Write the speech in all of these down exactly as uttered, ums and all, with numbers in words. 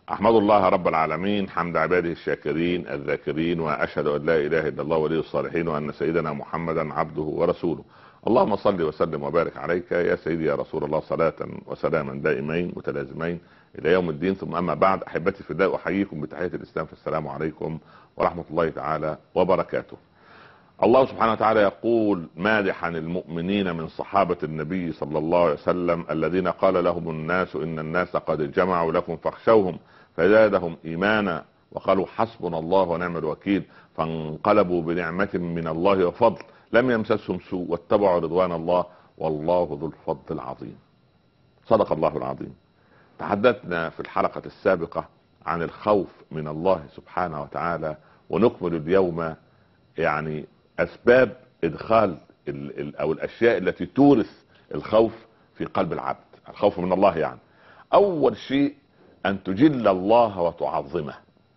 احمد الله رب العالمين حمد عباده الشاكرين الذاكرين، واشهد ان لا اله الا الله ولي الصالحين، وان سيدنا محمدا عبده ورسوله. اللهم صل وسلم وبارك عليك يا سيدي يا رسول الله، صلاة وسلاما دائمين متلازمين الى يوم الدين. ثم اما بعد، احبتي في الله، احييكم بتحية الاسلام، فالسلام عليكم ورحمة الله تعالى وبركاته. الله سبحانه وتعالى يقول مادحا المؤمنين من صحابة النبي صلى الله عليه وسلم الذين قال لهم الناس ان الناس قد جمعوا لكم فاخشوهم فزادهم ايمانا وقالوا حسبنا الله ونعم الوكيل فانقلبوا بنعمة من الله وفضل لم يمسسهم سوء واتبعوا رضوان الله والله ذو الفضل العظيم. صدق الله العظيم. تحدثنا في الحلقة السابقة عن الخوف من الله سبحانه وتعالى، ونكمل اليوم يعني اسباب ادخال ال ال او الاشياء التي تورث الخوف في قلب العبد، الخوف من الله. يعني اول شيء ان تجل الله وتعظمه،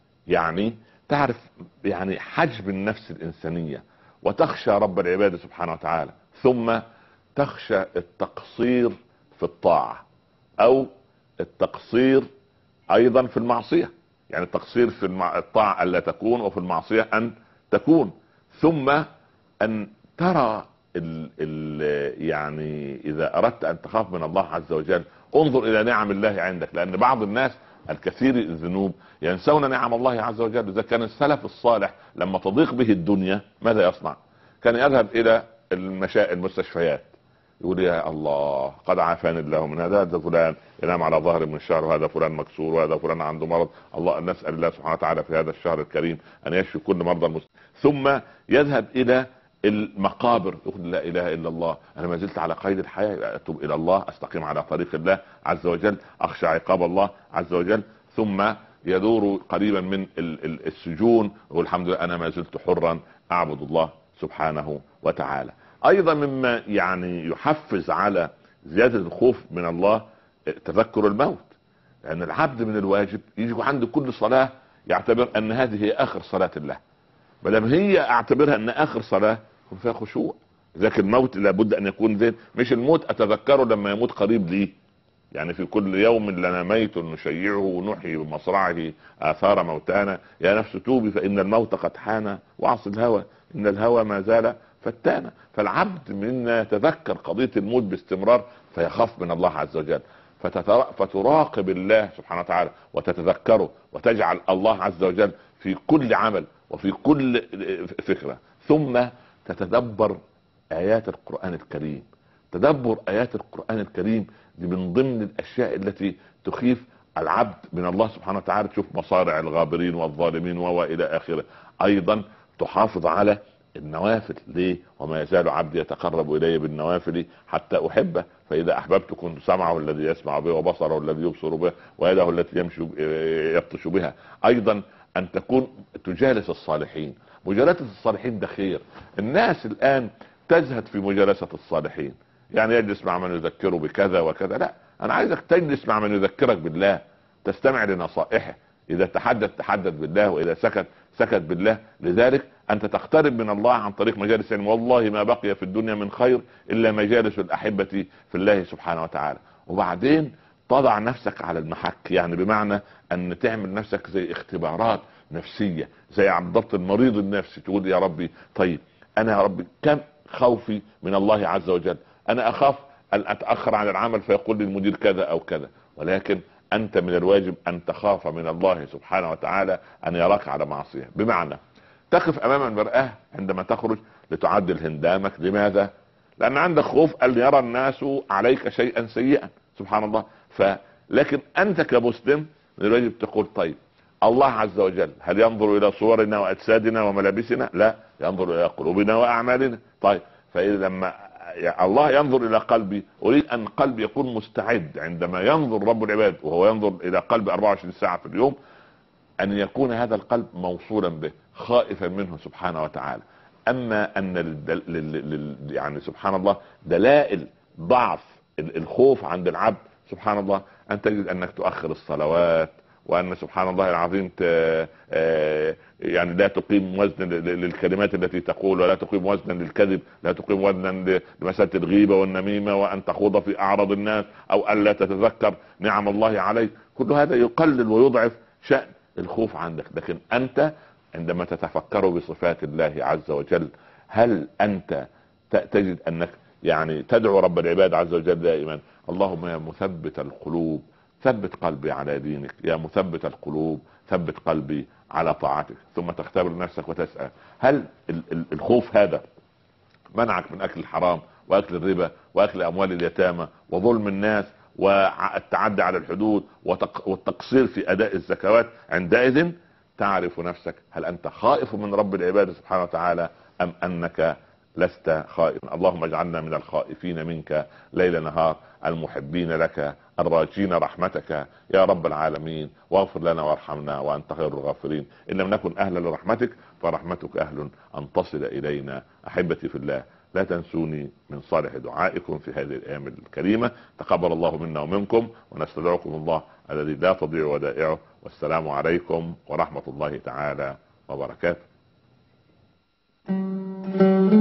يعني تعرف يعني حجم النفس الانسانية وتخشى رب العباد سبحانه وتعالى، ثم تخشى التقصير في الطاعة او التقصير ايضا في المعصية. يعني التقصير في المع... الطاعة الا تكون، وفي المعصية ان تكون. ثم ان ترى ال ال يعني اذا اردت ان تخاف من الله عز وجل انظر الى نعم الله عندك، لان بعض الناس الكثير الذنوب ينسون نعم الله عز وجل. اذا كان السلف الصالح لما تضيق به الدنيا ماذا يصنع؟ كان يذهب الى المشا... المستشفيات، يقول يا الله قد عافاني الله من هذا، هذا فلان ينام على ظهر من الشهر، وهذا فلان مكسور، وهذا فلان عنده مرض، الله نسأل الله سبحانه وتعالى في هذا الشهر الكريم ان يشفي كل مرضى المسلمين. ثم يذهب الى المقابر يقول لا اله الا الله، انا ما زلت على قيد الحياة، اتوب الى الله، استقيم على طريق الله عز وجل، اخشى عقاب الله عز وجل. ثم يدور قريبا من السجون يقول الحمد لله انا ما زلت حرا اعبد الله سبحانه وتعالى. ايضا مما يعني يحفز على زيادة الخوف من الله تذكر الموت، لان يعني العبد من الواجب يجي عند كل صلاة يعتبر ان هذه هي اخر صلاة له، مادام هي اعتبرها ان اخر صلاة يكون فيها خشوع. لكن الموت لابد ان يكون زين، مش الموت اتذكره لما يموت قريب لي، يعني في كل يوم لنا ميت نشيعه ونحيي بمصرعه اثار موتانا، يا نفس توبي فان الموت قد حان واعص الهوى ان الهوى ما زال فتانا. فالعبد منا يتذكر قضية الموت باستمرار فيخاف من الله عز وجل، فتراقب الله سبحانه وتعالى وتتذكره وتجعل الله عز وجل في كل عمل وفي كل فكرة. ثم تتدبر آيات القرآن الكريم. تدبر آيات القرآن الكريم دي من ضمن الأشياء التي تخيف العبد من الله سبحانه وتعالى، تشوف مصارع الغابرين والظالمين وإلى آخره. أيضا تحافظ على النوافل. ليه؟ وما يزال عبدي يتقرب الي بالنوافل حتى احبه، فاذا احببت كنت سمعه الذي يسمع به وبصره الذي يبصر به ويده التي يمشي يبطش بها. ايضا ان تكون تجالس الصالحين. مجالسة الصالحين ده خير. الناس الان تزهد في مجالسة الصالحين، يعني يجلس مع من يذكره بكذا وكذا. لا، انا عايزك تجلس مع من يذكرك بالله، تستمع لنصائحه، اذا تحدث تحدث بالله، واذا سكت سكت بالله. لذلك انت تقترب من الله عن طريق مجالس العلم. والله ما بقي في الدنيا من خير الا مجالس الاحبة في الله سبحانه وتعالى. وبعدين تضع نفسك على المحك، يعني بمعنى ان تعمل نفسك زي اختبارات نفسية، زي عبد المريض النفسي، تقول يا ربي طيب انا يا ربي كم خوفي من الله عز وجل، انا اخاف ان اتأخر عن العمل فيقول لي المدير كذا او كذا، ولكن انت من الواجب ان تخاف من الله سبحانه وتعالى ان يراك على معصية. بمعنى تقف امام المرآة عندما تخرج لتعدل هندامك. لماذا؟ لان عندك خوف ان يرى الناس عليك شيئا سيئا، سبحان الله. فلكن انت كمسلم من الواجب تقول طيب الله عز وجل هل ينظر الى صورنا واجسادنا وملابسنا؟ لا، ينظر الى قلوبنا واعمالنا. طيب فاذا لما الله ينظر الى قلبي، اريد ان قلبي يكون مستعد عندما ينظر رب العباد، وهو ينظر الى قلبي أربعة وعشرين ساعة في اليوم، ان يكون هذا القلب موصولا به خائفا منه سبحانه وتعالى. اما ان لل... لل... يعني سبحان الله دلائل ضعف الخوف عند العبد سبحان الله ان تجد انك تؤخر الصلوات وان سبحان الله العظيم يعني لا تقيم وزن للكلمات التي تقول، ولا تقيم وزنا للكذب، لا تقيم وزنا لمسألة الغيبة والنميمة، وان تخوض في اعراض الناس، او الا تتذكر نعم الله عليك. كل هذا يقلل ويضعف شأن الخوف عندك. لكن انت عندما تتفكر بصفات الله عز وجل، هل انت تجد انك يعني تدعو رب العباد عز وجل دائما اللهم يا مثبت القلوب ثبت قلبي على دينك، يا مثبت القلوب ثبت قلبي على طاعتك. ثم تختبر نفسك وتسأل هل الخوف هذا منعك من اكل الحرام واكل الربا واكل اموال اليتامى وظلم الناس والتعدي على الحدود والتقصير في اداء الزكوات؟ عندئذ تعرف نفسك هل انت خائف من رب العباد سبحانه وتعالى ام انك لست خائفا. اللهم اجعلنا من الخائفين منك ليل نهار، المحبين لك الراجين رحمتك يا رب العالمين، واغفر لنا وارحمنا وانت خير الغافرين. ان لم نكن اهلا لرحمتك فرحمتك اهل ان تصل الينا. احبتي في الله، لا تنسوني من صالح دعائكم في هذه الايام الكريمه. تقبل الله منا ومنكم، ونستودعكم الله الذي لا تضيع ودائعه. والسلام عليكم ورحمه الله تعالى وبركاته.